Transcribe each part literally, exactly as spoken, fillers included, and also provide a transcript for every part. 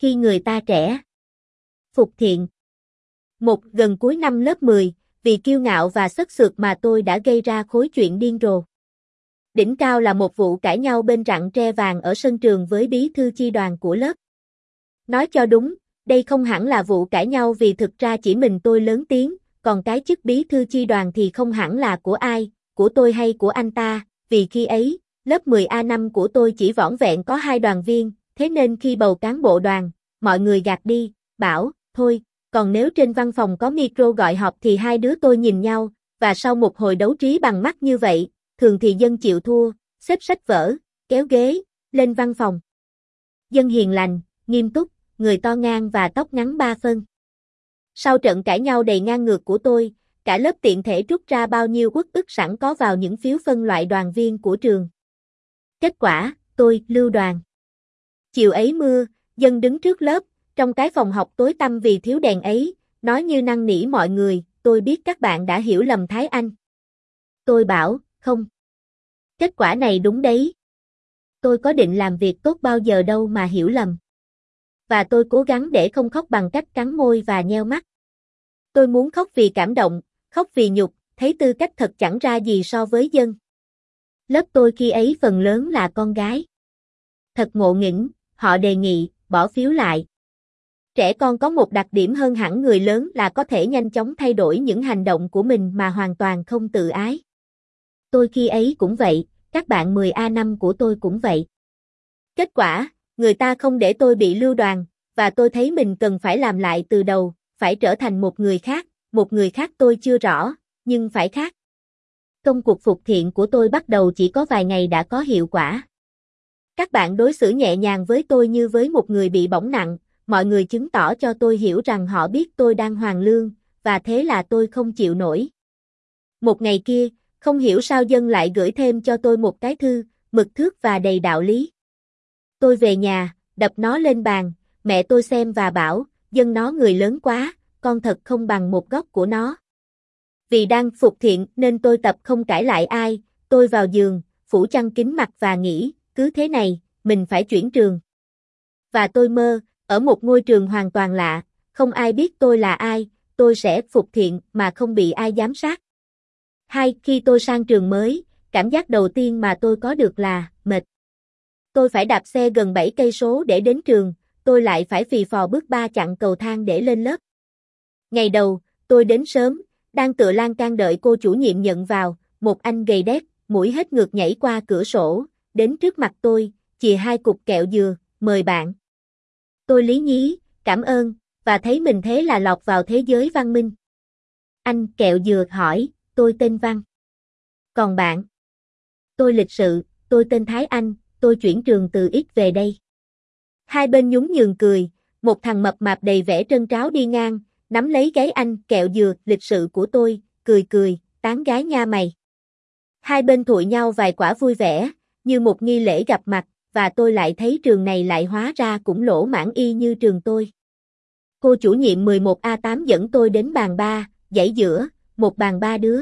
khi người ta trẻ. Phục Thiện. Một gần cuối năm lớp mười, vì kiêu ngạo và sất sượt mà tôi đã gây ra khối chuyện điên rồ. Đỉnh cao là một vụ cãi nhau bên rặng tre vàng ở sân trường với bí thư chi đoàn của lớp. Nói cho đúng, đây không hẳn là vụ cãi nhau vì thực ra chỉ mình tôi lớn tiếng, còn cái chức bí thư chi đoàn thì không hẳn là của ai, của tôi hay của anh ta, vì khi ấy, lớp mười A năm của tôi chỉ vỏn vẹn có hai đoàn viên, thế nên khi bầu cán bộ đoàn, mọi người gạt đi, bảo, thôi, còn nếu trên văn phòng có micro gọi họp thì hai đứa tôi nhìn nhau, và sau một hồi đấu trí bằng mắt như vậy, thường thì dân chịu thua, xếp sách vở, kéo ghế, lên văn phòng. Dân hiền lành, nghiêm túc, người to ngang và tóc ngắn ba phân. Sau trận cãi nhau đầy ngang ngược của tôi, cả lớp tiện thể rút ra bao nhiêu uất ức sẵn có vào những phiếu phân loại đoàn viên của trường. Kết quả, tôi, lưu đoàn. Chiều ấy mưa, dân đứng trước lớp, trong cái phòng học tối tăm vì thiếu đèn ấy, nói như năn nỉ mọi người, tôi biết các bạn đã hiểu lầm Thái Anh. Tôi bảo, không. Kết quả này đúng đấy. Tôi có định làm việc tốt bao giờ đâu mà hiểu lầm. Và tôi cố gắng để không khóc bằng cách cắn môi và nheo mắt. Tôi muốn khóc vì cảm động, khóc vì nhục, thấy tư cách thật chẳng ra gì so với dân. Lớp tôi khi ấy phần lớn là con gái. Thật ngộ nghĩnh, họ đề nghị, bỏ phiếu lại. Trẻ con có một đặc điểm hơn hẳn người lớn là có thể nhanh chóng thay đổi những hành động của mình mà hoàn toàn không tự ái. Tôi khi ấy cũng vậy, các bạn mười A năm của tôi cũng vậy. Kết quả, người ta không để tôi bị lưu đoàn, và tôi thấy mình cần phải làm lại từ đầu, phải trở thành một người khác, một người khác tôi chưa rõ, nhưng phải khác. Công cuộc phục thiện của tôi bắt đầu chỉ có vài ngày đã có hiệu quả. Các bạn đối xử nhẹ nhàng với tôi như với một người bị bỏng nặng, mọi người chứng tỏ cho tôi hiểu rằng họ biết tôi đang hoàn lương, và thế là tôi không chịu nổi. Một ngày kia, không hiểu sao dân lại gửi thêm cho tôi một cái thư, mực thước và đầy đạo lý. Tôi về nhà, đập nó lên bàn, mẹ tôi xem và bảo, dân nó người lớn quá, con thật không bằng một góc của nó. Vì đang phục thiện nên tôi tập không cãi lại ai, tôi vào giường, phủ chăn kín mặt và nghĩ, cứ thế này, mình phải chuyển trường. Và tôi mơ, ở một ngôi trường hoàn toàn lạ, không ai biết tôi là ai, tôi sẽ phục thiện mà không bị ai giám sát. Hai, khi tôi sang trường mới, cảm giác đầu tiên mà tôi có được là mệt. Tôi phải đạp xe gần bảy cây số để đến trường, tôi lại phải phì phò bước ba chặng cầu thang để lên lớp. Ngày đầu, tôi đến sớm, đang tựa lan can đợi cô chủ nhiệm nhận vào, một anh gầy đét, mũi hết ngược nhảy qua cửa sổ, đến trước mặt tôi, chìa hai cục kẹo dừa, mời bạn. Tôi lý nhí, cảm ơn, và thấy mình thế là lọt vào thế giới văn minh. Anh kẹo dừa hỏi, tôi tên Văn. Còn bạn? Tôi lịch sự, tôi tên Thái Anh, tôi chuyển trường từ X về đây. Hai bên nhún nhường cười, một thằng mập mạp đầy vẻ trân tráo đi ngang, nắm lấy gáy anh kẹo dừa lịch sự của tôi, cười cười, tán gái nha mày. Hai bên thụi nhau vài quả vui vẻ, như một nghi lễ gặp mặt, và tôi lại thấy trường này lại hóa ra cũng lỗ mãng y như trường tôi. Cô chủ nhiệm mười một A tám dẫn tôi đến bàn ba, dãy giữa, một bàn ba đứa.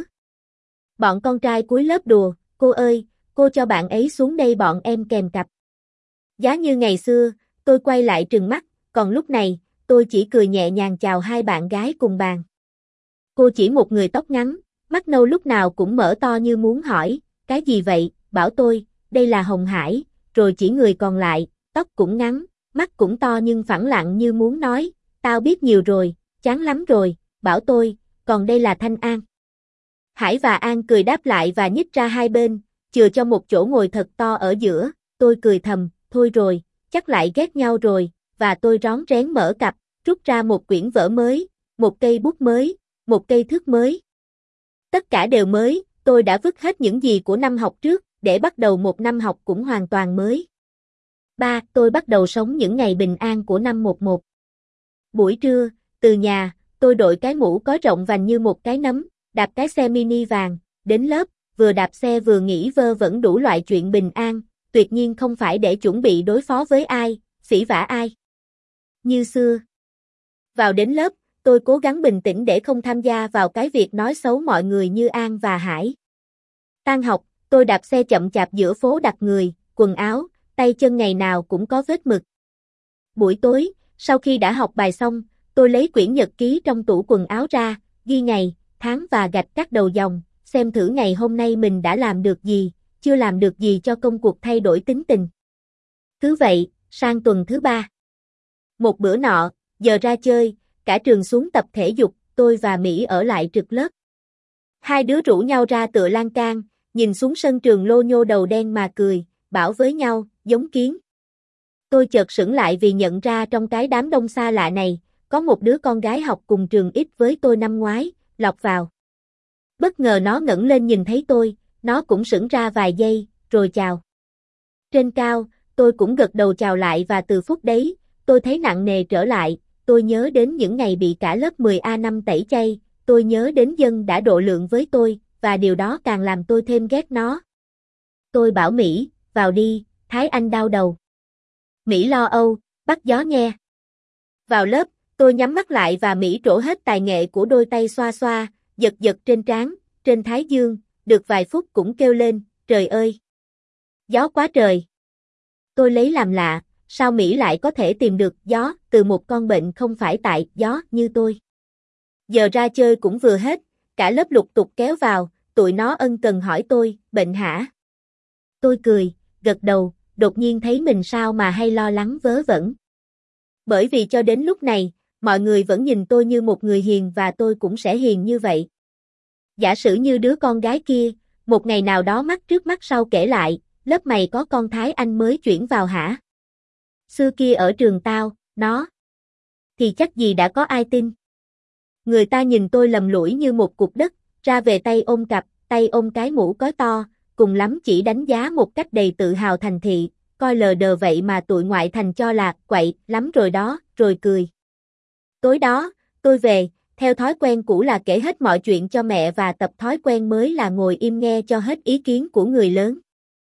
Bọn con trai cuối lớp đùa, cô ơi, cô cho bạn ấy xuống đây bọn em kèm cặp. Giá như ngày xưa, tôi quay lại trừng mắt, còn lúc này, tôi chỉ cười nhẹ nhàng chào hai bạn gái cùng bàn. Cô chỉ một người tóc ngắn, mắt nâu lúc nào cũng mở to như muốn hỏi, cái gì vậy, bảo tôi, đây là Hồng Hải, rồi chỉ người còn lại, tóc cũng ngắn, mắt cũng to nhưng phẳng lặng như muốn nói, tao biết nhiều rồi, chán lắm rồi, bảo tôi, còn đây là Thanh An. Hải và An cười đáp lại và nhích ra hai bên, chừa cho một chỗ ngồi thật to ở giữa, tôi cười thầm, thôi rồi, chắc lại ghét nhau rồi, và tôi rón rén mở cặp, rút ra một quyển vở mới, một cây bút mới, một cây thước mới. Tất cả đều mới, tôi đã vứt hết những gì của năm học trước, để bắt đầu một năm học cũng hoàn toàn mới. ba. Tôi bắt đầu sống những ngày bình an của năm một một. Buổi trưa, từ nhà, tôi đội cái mũ có rộng vành như một cái nấm, đạp cái xe mini vàng, đến lớp, vừa đạp xe vừa nghĩ vơ vẩn đủ loại chuyện bình an, tuyệt nhiên không phải để chuẩn bị đối phó với ai, xỉ vả ai. Như xưa. Vào đến lớp, tôi cố gắng bình tĩnh để không tham gia vào cái việc nói xấu mọi người như An và Hải. Tan học, tôi đạp xe chậm chạp giữa phố đặt người, quần áo, tay chân ngày nào cũng có vết mực. Buổi tối, Sau khi đã học bài xong, tôi lấy quyển nhật ký trong tủ quần áo ra, ghi ngày, tháng và gạch các đầu dòng, xem thử ngày hôm nay mình đã làm được gì, chưa làm được gì cho công cuộc thay đổi tính tình. Cứ vậy, sang tuần thứ ba. Một bữa nọ, giờ ra chơi, cả trường xuống tập thể dục, tôi và Mỹ ở lại trực lớp. Hai đứa rủ nhau ra tựa lan can, nhìn xuống sân trường lô nhô đầu đen mà cười, bảo với nhau, giống kiến. Tôi chợt sững lại vì nhận ra trong cái đám đông xa lạ này, có một đứa con gái học cùng trường ít với tôi năm ngoái, lọt vào. Bất ngờ nó ngẩng lên nhìn thấy tôi, nó cũng sững ra vài giây, rồi chào. Trên cao, tôi cũng gật đầu chào lại và từ phút đấy, tôi thấy nặng nề trở lại, tôi nhớ đến những ngày bị cả lớp mười A năm tẩy chay, tôi nhớ đến Dân đã độ lượng với tôi, và điều đó càng làm tôi thêm ghét nó. Tôi bảo Mỹ, vào đi, Thái Anh đau đầu. Mỹ lo âu, bắt gió nghe. Vào lớp, tôi nhắm mắt lại và Mỹ trổ hết tài nghệ của đôi tay xoa xoa, giật giật trên trán, trên thái dương, được vài phút cũng kêu lên, trời ơi! Gió quá trời! Tôi lấy làm lạ, sao Mỹ lại có thể tìm được gió từ một con bệnh không phải tại gió như tôi. Giờ ra chơi cũng vừa hết, cả lớp lục tục kéo vào, tụi nó ân cần hỏi tôi, bệnh hả? Tôi cười, gật đầu, đột nhiên thấy mình sao mà hay lo lắng vớ vẩn. Bởi vì cho đến lúc này, mọi người vẫn nhìn tôi như một người hiền và tôi cũng sẽ hiền như vậy. Giả sử như đứa con gái kia, một ngày nào đó mắt trước mắt sau kể lại, lớp mày có con Thái Anh mới chuyển vào hả? Xưa kia ở trường tao, nó. Thì chắc gì đã có ai tin. Người ta nhìn tôi lầm lũi như một cục đất, ra về tay ôm cặp, tay ôm cái mũ cối to, cùng lắm chỉ đánh giá một cách đầy tự hào thành thị, coi lờ đờ vậy mà tụi ngoại thành cho là quậy lắm rồi đó, rồi cười. Tối đó, tôi về, theo thói quen cũ là kể hết mọi chuyện cho mẹ và tập thói quen mới là ngồi im nghe cho hết ý kiến của người lớn.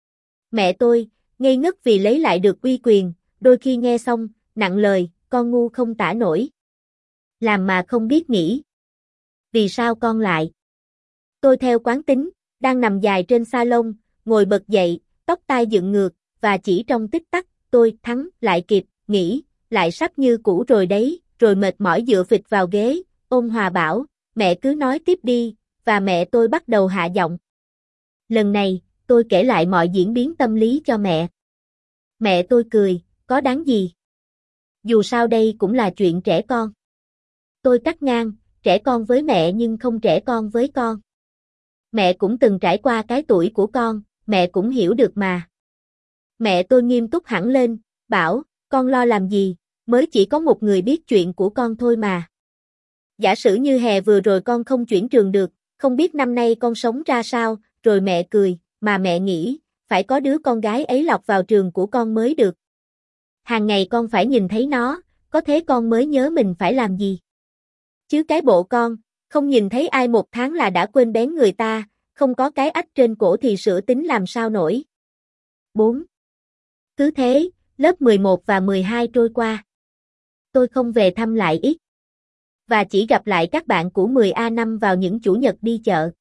Mẹ tôi, ngây ngất vì lấy lại được uy quyền, đôi khi nghe xong, nặng lời, con ngu không tả nổi. Làm mà không biết nghĩ. Vì sao con lại? Tôi theo quán tính, đang nằm dài trên salon, ngồi bật dậy, tóc tai dựng ngược, và chỉ trong tích tắc, tôi thắng lại kịp, nghĩ, lại sắp như cũ rồi đấy, rồi mệt mỏi dựa phịch vào ghế, ôm Hòa bảo, mẹ cứ nói tiếp đi, và mẹ tôi bắt đầu hạ giọng. Lần này, tôi kể lại mọi diễn biến tâm lý cho mẹ. Mẹ tôi cười, có đáng gì? Dù sao đây cũng là chuyện trẻ con. Tôi cắt ngang, trẻ con với mẹ nhưng không trẻ con với con. Mẹ cũng từng trải qua cái tuổi của con, mẹ cũng hiểu được mà. Mẹ tôi nghiêm túc hẳn lên, bảo, con lo làm gì, mới chỉ có một người biết chuyện của con thôi mà. Giả sử như hè vừa rồi con không chuyển trường được, không biết năm nay con sống ra sao, rồi mẹ cười, mà mẹ nghĩ, phải có đứa con gái ấy lọt vào trường của con mới được. Hàng ngày con phải nhìn thấy nó, có thế con mới nhớ mình phải làm gì. Chứ cái bộ con, không nhìn thấy ai một tháng là đã quên bén người ta, không có cái ách trên cổ thì sửa tính làm sao nổi. bốn. Cứ thế, lớp mười một và mười hai trôi qua. Tôi không về thăm lại ít. Và chỉ gặp lại các bạn của mười A năm vào những chủ nhật đi chợ.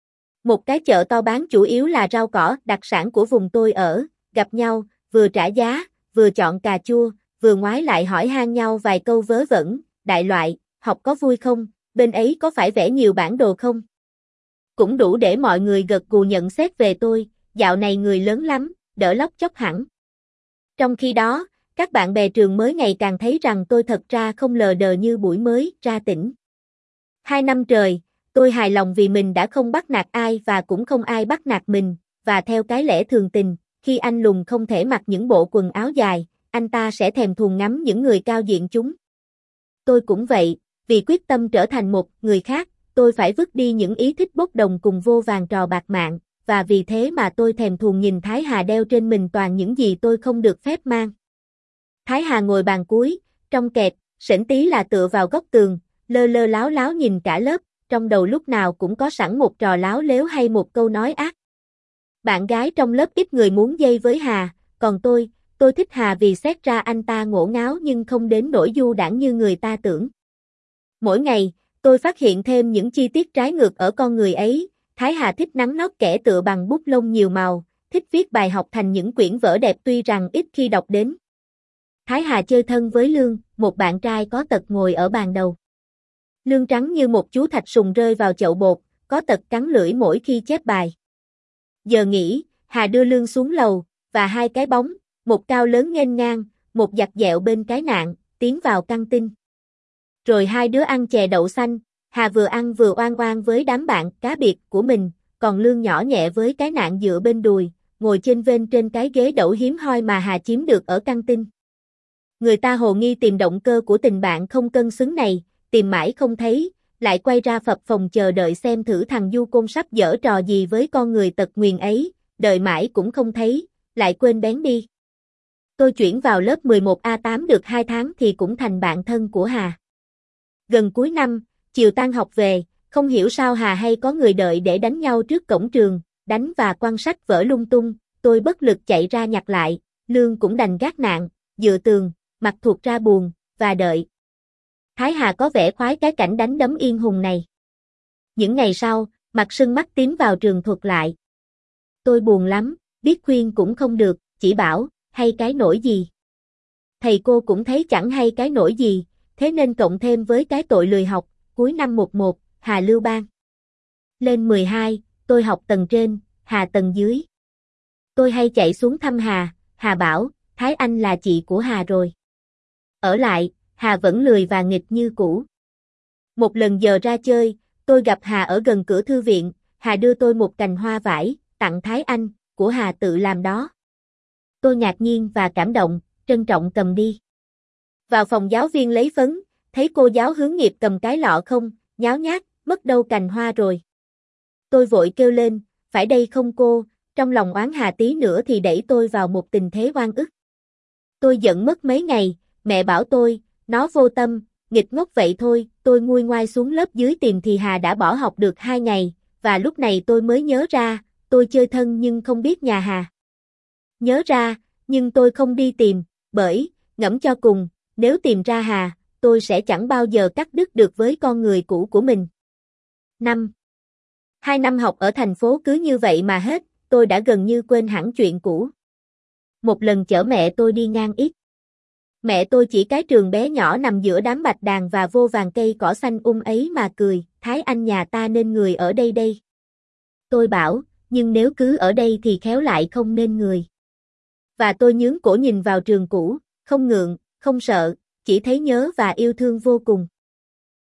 Một cái chợ to bán chủ yếu là rau cỏ đặc sản của vùng tôi ở, gặp nhau, vừa trả giá, vừa chọn cà chua, vừa ngoái lại hỏi han nhau vài câu vớ vẩn, đại loại, học có vui không, bên ấy có phải vẽ nhiều bản đồ không? Cũng đủ để mọi người gật gù nhận xét về tôi, dạo này người lớn lắm, đỡ lóc chóc hẳn. Trong khi đó, các bạn bè trường mới ngày càng thấy rằng tôi thật ra không lờ đờ như buổi mới ra tỉnh. Hai năm trời, tôi hài lòng vì mình đã không bắt nạt ai và cũng không ai bắt nạt mình, và theo cái lẽ thường tình, khi anh lùn không thể mặc những bộ quần áo dài, anh ta sẽ thèm thuồng ngắm những người cao diện chúng. Tôi cũng vậy, vì quyết tâm trở thành một người khác, tôi phải vứt đi những ý thích bốc đồng cùng vô vàn trò bạc mạng, và vì thế mà tôi thèm thuồng nhìn Thái Hà đeo trên mình toàn những gì tôi không được phép mang. Thái Hà ngồi bàn cuối, trong kẹt, sỉnh tí là tựa vào góc tường, lơ lơ láo láo nhìn cả lớp, trong đầu lúc nào cũng có sẵn một trò láo lếu hay một câu nói ác. Bạn gái trong lớp ít người muốn dây với Hà, còn tôi, tôi thích Hà vì xét ra anh ta ngổ ngáo nhưng không đến nỗi du đãng như người ta tưởng. Mỗi ngày, tôi phát hiện thêm những chi tiết trái ngược ở con người ấy. Thái Hà thích nắn nót kẻ tựa bằng bút lông nhiều màu, thích viết bài học thành những quyển vở đẹp tuy rằng ít khi đọc đến. Thái Hà chơi thân với Lương, một bạn trai có tật ngồi ở bàn đầu. Lương trắng như một chú thạch sùng rơi vào chậu bột, có tật cắn lưỡi mỗi khi chép bài. Giờ nghỉ, Hà đưa Lương xuống lầu, và hai cái bóng, một cao lớn nghênh ngang, một giặt dẹo bên cái nạn, tiến vào căng tin. Rồi hai đứa ăn chè đậu xanh, Hà vừa ăn vừa oan oan với đám bạn cá biệt của mình, còn Lương nhỏ nhẹ với cái nạn dựa bên đùi, ngồi chênh vênh trên cái ghế đẩu hiếm hoi mà Hà chiếm được ở căng tin. Người ta hồ nghi tìm động cơ của tình bạn không cân xứng này, tìm mãi không thấy, lại quay ra phập phồng chờ đợi xem thử thằng Du Côn sắp giở trò gì với con người tật nguyền ấy, đợi mãi cũng không thấy, lại quên bén đi. Tôi chuyển vào lớp mười một A tám được hai tháng thì cũng thành bạn thân của Hà. Gần cuối năm, chiều tan học về, không hiểu sao Hà hay có người đợi để đánh nhau trước cổng trường, đánh và quăng sách vỡ lung tung, tôi bất lực chạy ra nhặt lại, Lương cũng đành gác nạn, dựa tường, mặt thuộc ra buồn, và đợi. Thái Hà có vẻ khoái cái cảnh đánh đấm yên hùng này. Những ngày sau, mặt sưng mắt tím vào trường thuật lại. Tôi buồn lắm, biết khuyên cũng không được, chỉ bảo, hay cái nỗi gì. Thầy cô cũng thấy chẳng hay cái nỗi gì, thế nên cộng thêm với cái tội lười học, cuối năm một một, Hà lưu ban. Lên mười hai, tôi học tầng trên, Hà tầng dưới. Tôi hay chạy xuống thăm Hà, Hà bảo, Thái Anh là chị của Hà rồi. Ở lại, Hà vẫn lười và nghịch như cũ. Một lần giờ ra chơi, tôi gặp Hà ở gần cửa thư viện, Hà đưa tôi một cành hoa vải, tặng Thái Anh, của Hà tự làm đó. Tôi ngạc nhiên và cảm động, trân trọng cầm đi. Vào phòng giáo viên lấy phấn, thấy cô giáo hướng nghiệp cầm cái lọ không, nháo nhác, mất đâu cành hoa rồi. Tôi vội kêu lên, phải đây không cô, trong lòng oán Hà tí nữa thì đẩy tôi vào một tình thế oan ức. Tôi giận mất mấy ngày, mẹ bảo tôi, nó vô tâm, nghịch ngốc vậy thôi, tôi nguôi ngoai xuống lớp dưới tìm thì Hà đã bỏ học được hai ngày, và lúc này tôi mới nhớ ra, tôi chơi thân nhưng không biết nhà Hà. Nhớ ra, nhưng tôi không đi tìm, bởi, ngẫm cho cùng, nếu tìm ra Hà, tôi sẽ chẳng bao giờ cắt đứt được với con người cũ của mình. Năm. Hai năm học ở thành phố cứ như vậy mà hết, tôi đã gần như quên hẳn chuyện cũ. Một lần chở mẹ tôi đi ngang ít. Mẹ tôi chỉ cái trường bé nhỏ nằm giữa đám bạch đàn và vô vàn cây cỏ xanh um ấy mà cười, Thái Anh nhà ta nên người ở đây đây. Tôi bảo, nhưng nếu cứ ở đây thì khéo lại không nên người. Và tôi nhướng cổ nhìn vào trường cũ, không ngượng, không sợ, chỉ thấy nhớ và yêu thương vô cùng.